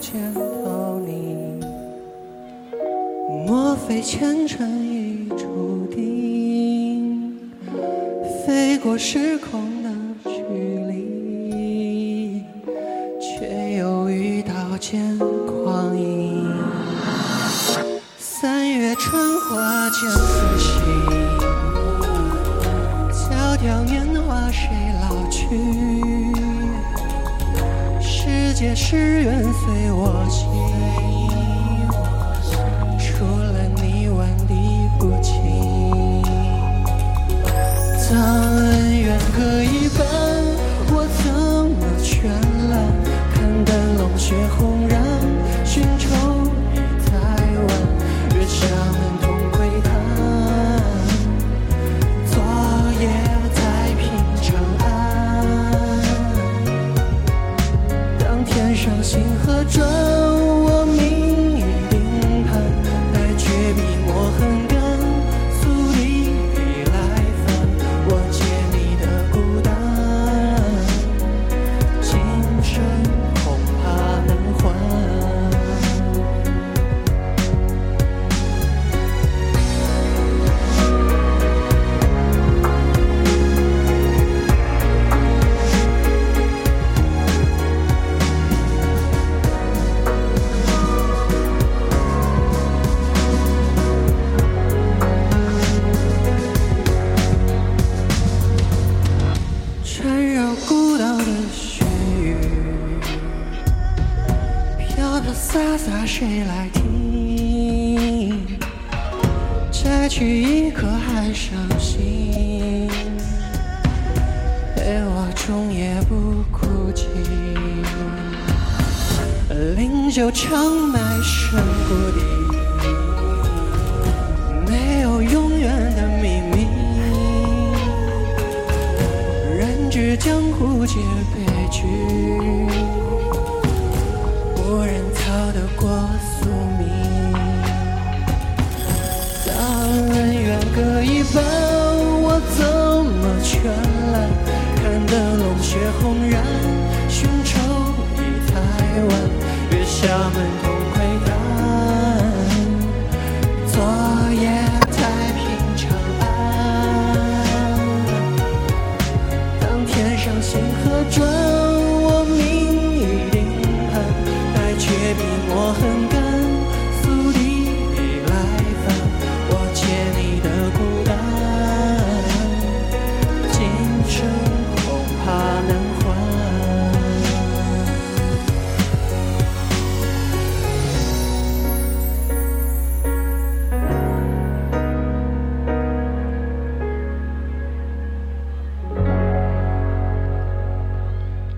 见到你，莫非前尘已注定，飞过时空的距离，却又遇到见光阴。三月春花渐死心，萧条年华谁老去？世界是缘随我行，除了你万里不尽。当恩怨各一半，我怎么全然看灯笼血红染，寻仇已太晚，月下门同窥探，昨夜太平长安。当天上星河转，我命运并盘，待绝笔墨痕干，素里笔来翻，我解你的孤单，今生恐怕难还。缠绕孤岛的雪雨，飘飘洒洒谁来听？摘去一颗海上心，陪我终夜不哭泣。灵酒长埋深谷底，没有永远的秘密。人知江湖皆悲剧，无人逃得过宿命。当恩怨各一半，我怎么全然看灯笼血红染，寻仇已太晚，月下门同窥探，昨夜太平长安。当天上星河转，